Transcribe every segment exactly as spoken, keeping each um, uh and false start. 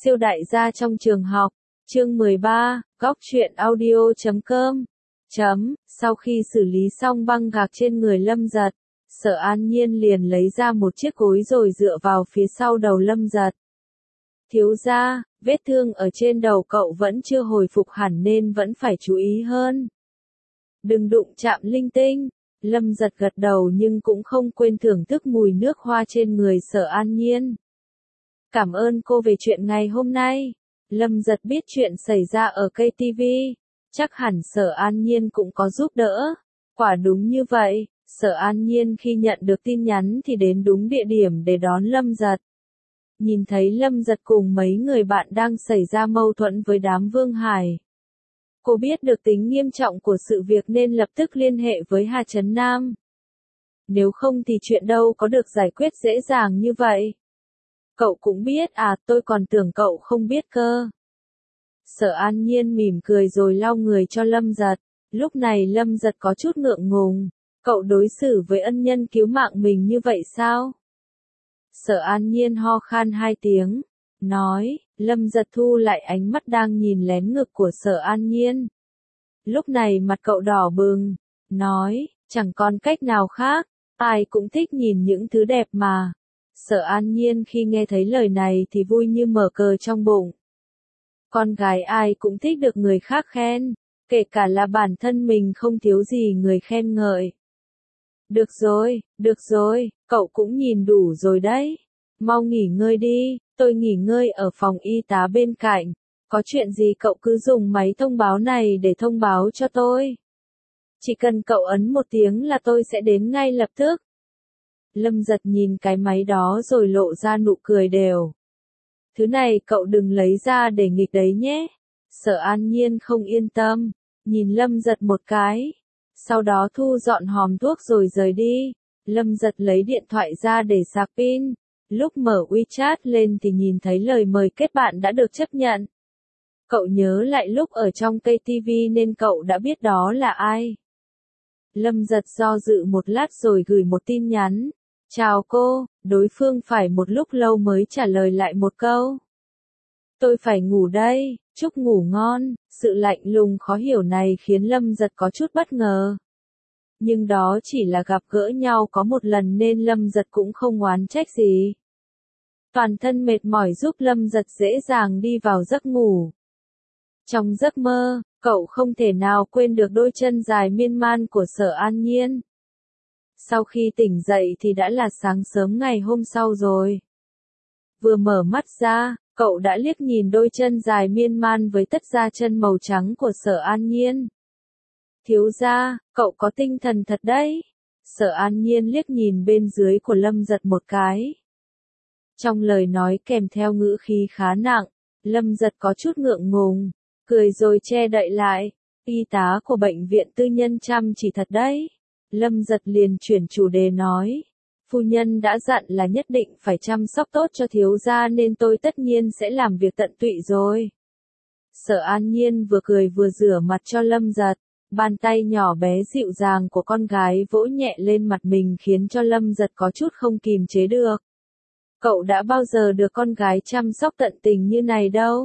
Siêu đại gia trong trường học, chương mười ba, góc truyện audio chấm com. Chấm, sau khi xử lý xong băng gạc trên người Lâm Giật, Sở An Nhiên liền lấy ra một chiếc gối rồi dựa vào phía sau đầu Lâm Giật. Thiếu gia, vết thương ở trên đầu cậu vẫn chưa hồi phục hẳn nên vẫn phải chú ý hơn. Đừng đụng chạm linh tinh. Lâm Giật gật đầu nhưng cũng không quên thưởng thức mùi nước hoa trên người Sở An Nhiên. Cảm ơn cô về chuyện ngày hôm nay. Lâm Giật biết chuyện xảy ra ở ca tê vê, chắc hẳn Sở An Nhiên cũng có giúp đỡ. Quả đúng như vậy, Sở An Nhiên khi nhận được tin nhắn thì đến đúng địa điểm để đón Lâm Giật. Nhìn thấy Lâm Giật cùng mấy người bạn đang xảy ra mâu thuẫn với đám Vương Hải. Cô biết được tính nghiêm trọng của sự việc nên lập tức liên hệ với Hà Trấn Nam. Nếu không thì chuyện đâu có được giải quyết dễ dàng như vậy. Cậu cũng biết à, tôi còn tưởng cậu không biết cơ. Sở An Nhiên mỉm cười rồi lau người cho Lâm Giật. Lúc này Lâm Giật có chút ngượng ngùng. Cậu đối xử với ân nhân cứu mạng mình như vậy sao? Sở An Nhiên ho khan hai tiếng. Nói, Lâm Giật thu lại ánh mắt đang nhìn lén ngực của Sở An Nhiên. Lúc này mặt cậu đỏ bừng. Nói, chẳng còn cách nào khác. Ai cũng thích nhìn những thứ đẹp mà. Sở An Nhiên khi nghe thấy lời này thì vui như mở cờ trong bụng. Con gái ai cũng thích được người khác khen, kể cả là bản thân mình không thiếu gì người khen ngợi. Được rồi, được rồi, cậu cũng nhìn đủ rồi đấy. Mau nghỉ ngơi đi, tôi nghỉ ngơi ở phòng y tá bên cạnh. Có chuyện gì cậu cứ dùng máy thông báo này để thông báo cho tôi. Chỉ cần cậu ấn một tiếng là tôi sẽ đến ngay lập tức. Lâm Giật nhìn cái máy đó rồi lộ ra nụ cười đều. Thứ này cậu đừng lấy ra để nghịch đấy nhé. Sở An Nhiên không yên tâm, nhìn Lâm Giật một cái. Sau đó thu dọn hòm thuốc rồi rời đi. Lâm Giật lấy điện thoại ra để sạc pin. Lúc mở WeChat lên thì nhìn thấy lời mời kết bạn đã được chấp nhận. Cậu nhớ lại lúc ở trong ca tê vê nên cậu đã biết đó là ai. Lâm Giật do dự một lát rồi gửi một tin nhắn. Chào cô, đối phương phải một lúc lâu mới trả lời lại một câu. Tôi phải ngủ đây, chúc ngủ ngon. Sự lạnh lùng khó hiểu này khiến Lâm Giật có chút bất ngờ. Nhưng đó chỉ là gặp gỡ nhau có một lần nên Lâm Giật cũng không oán trách gì. Toàn thân mệt mỏi giúp Lâm Giật dễ dàng đi vào giấc ngủ. Trong giấc mơ, cậu không thể nào quên được đôi chân dài miên man của Sở An Nhiên. Sau khi tỉnh dậy thì đã là sáng sớm ngày hôm sau rồi. Vừa mở mắt ra, cậu đã liếc nhìn đôi chân dài miên man với tất da chân màu trắng của Sở An Nhiên. Thiếu gia, cậu có tinh thần thật đấy. Sở An Nhiên liếc nhìn bên dưới của Lâm Giật một cái. Trong lời nói kèm theo ngữ khí khá nặng, Lâm Giật có chút ngượng ngùng, cười rồi che đậy lại. Y tá của bệnh viện tư nhân chăm chỉ thật đấy. Lâm Giật liền chuyển chủ đề nói. Phu nhân đã dặn là nhất định phải chăm sóc tốt cho thiếu gia nên tôi tất nhiên sẽ làm việc tận tụy rồi. Sở An Nhiên vừa cười vừa rửa mặt cho Lâm Giật. Bàn tay nhỏ bé dịu dàng của con gái vỗ nhẹ lên mặt mình khiến cho Lâm Giật có chút không kìm chế được. Cậu đã bao giờ được con gái chăm sóc tận tình như này đâu.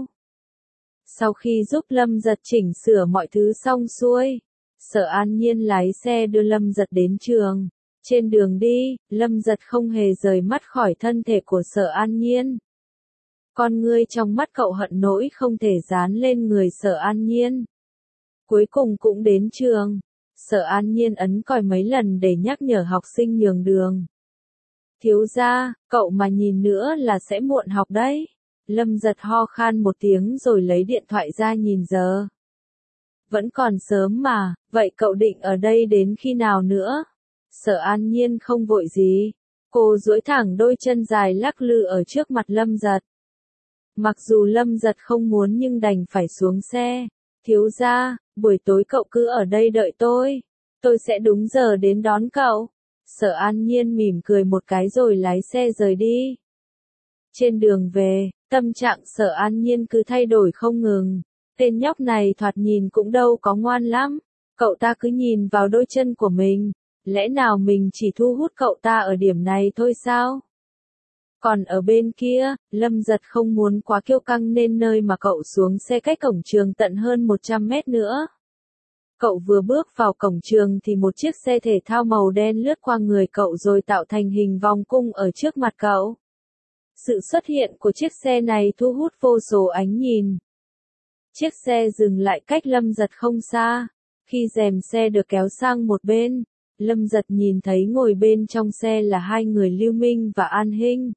Sau khi giúp Lâm Giật chỉnh sửa mọi thứ xong xuôi, Sở An Nhiên lái xe đưa Lâm Giật đến trường. Trên đường đi, Lâm Giật không hề rời mắt khỏi thân thể của Sở An Nhiên. Con ngươi trong mắt cậu hận nỗi không thể dán lên người Sở An Nhiên. Cuối cùng cũng đến trường. Sở An Nhiên ấn còi mấy lần để nhắc nhở học sinh nhường đường. Thiếu gia, cậu mà nhìn nữa là sẽ muộn học đấy. Lâm Giật ho khan một tiếng rồi lấy điện thoại ra nhìn giờ. Vẫn còn sớm mà, vậy cậu định ở đây đến khi nào nữa? Sở An Nhiên không vội gì. Cô duỗi thẳng đôi chân dài lắc lư ở trước mặt Lâm Giật. Mặc dù Lâm Giật không muốn nhưng đành phải xuống xe. Thiếu gia, buổi tối cậu cứ ở đây đợi tôi. Tôi sẽ đúng giờ đến đón cậu. Sở An Nhiên mỉm cười một cái rồi lái xe rời đi. Trên đường về, tâm trạng Sở An Nhiên cứ thay đổi không ngừng. Tên nhóc này thoạt nhìn cũng đâu có ngoan lắm. Cậu ta cứ nhìn vào đôi chân của mình. Lẽ nào mình chỉ thu hút cậu ta ở điểm này thôi sao? Còn ở bên kia, Lâm Giật không muốn quá kiêu căng nên nơi mà cậu xuống xe cách cổng trường tận hơn một trăm mét nữa. Cậu vừa bước vào cổng trường thì một chiếc xe thể thao màu đen lướt qua người cậu rồi tạo thành hình vòng cung ở trước mặt cậu. Sự xuất hiện của chiếc xe này thu hút vô số ánh nhìn. Chiếc xe dừng lại cách Lâm Giật không xa. Khi rèm xe được kéo sang một bên, Lâm Giật nhìn thấy ngồi bên trong xe là hai người Lưu Minh và An Hinh.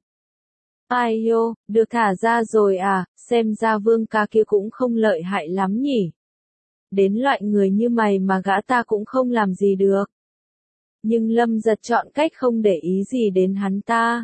Ai yo, được thả ra rồi à, xem ra Vương ca kia cũng không lợi hại lắm nhỉ. Đến loại người như mày mà gã ta cũng không làm gì được. Nhưng Lâm Giật chọn cách không để ý gì đến hắn ta.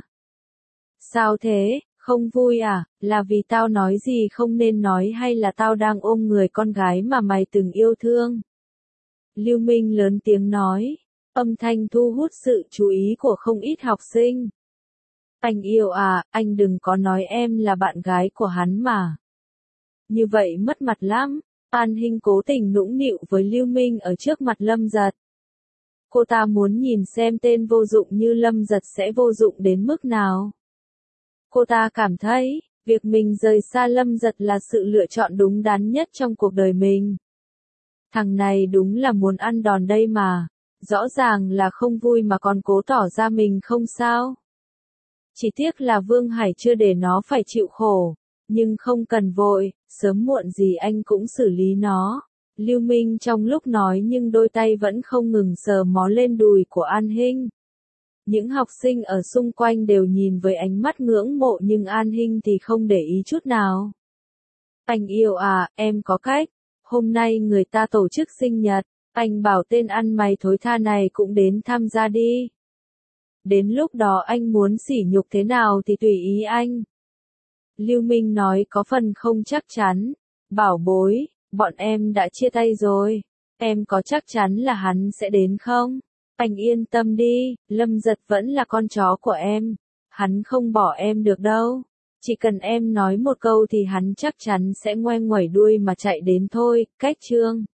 Sao thế, không vui à, là vì tao nói gì không nên nói hay là tao đang ôm người con gái mà mày từng yêu thương? Lưu Minh lớn tiếng nói, âm thanh thu hút sự chú ý của không ít học sinh. Anh yêu à, anh đừng có nói em là bạn gái của hắn mà. Như vậy mất mặt lắm. An Hinh cố tình nũng nịu với Lưu Minh ở trước mặt Lâm Giật. Cô ta muốn nhìn xem tên vô dụng như Lâm Giật sẽ vô dụng đến mức nào. Cô ta cảm thấy, việc mình rời xa Lâm Giật là sự lựa chọn đúng đắn nhất trong cuộc đời mình. Thằng này đúng là muốn ăn đòn đây mà. Rõ ràng là không vui mà còn cố tỏ ra mình không sao. Chỉ tiếc là Vương Hải chưa để nó phải chịu khổ. Nhưng không cần vội, sớm muộn gì anh cũng xử lý nó. Lưu Minh trong lúc nói nhưng đôi tay vẫn không ngừng sờ mó lên đùi của An Hinh. Những học sinh ở xung quanh đều nhìn với ánh mắt ngưỡng mộ nhưng An Hinh thì không để ý chút nào. Anh yêu à, em có cách. Hôm nay người ta tổ chức sinh nhật, anh bảo tên ăn mày thối tha này cũng đến tham gia đi. Đến lúc đó anh muốn sỉ nhục thế nào thì tùy ý anh. Lưu Minh nói có phần không chắc chắn. Bảo bối, bọn em đã chia tay rồi. Em có chắc chắn là hắn sẽ đến không? Anh yên tâm đi, Lâm Giật vẫn là con chó của em. Hắn không bỏ em được đâu. Chỉ cần em nói một câu thì hắn chắc chắn sẽ ngoe nguẩy đuôi mà chạy đến thôi, cách chương.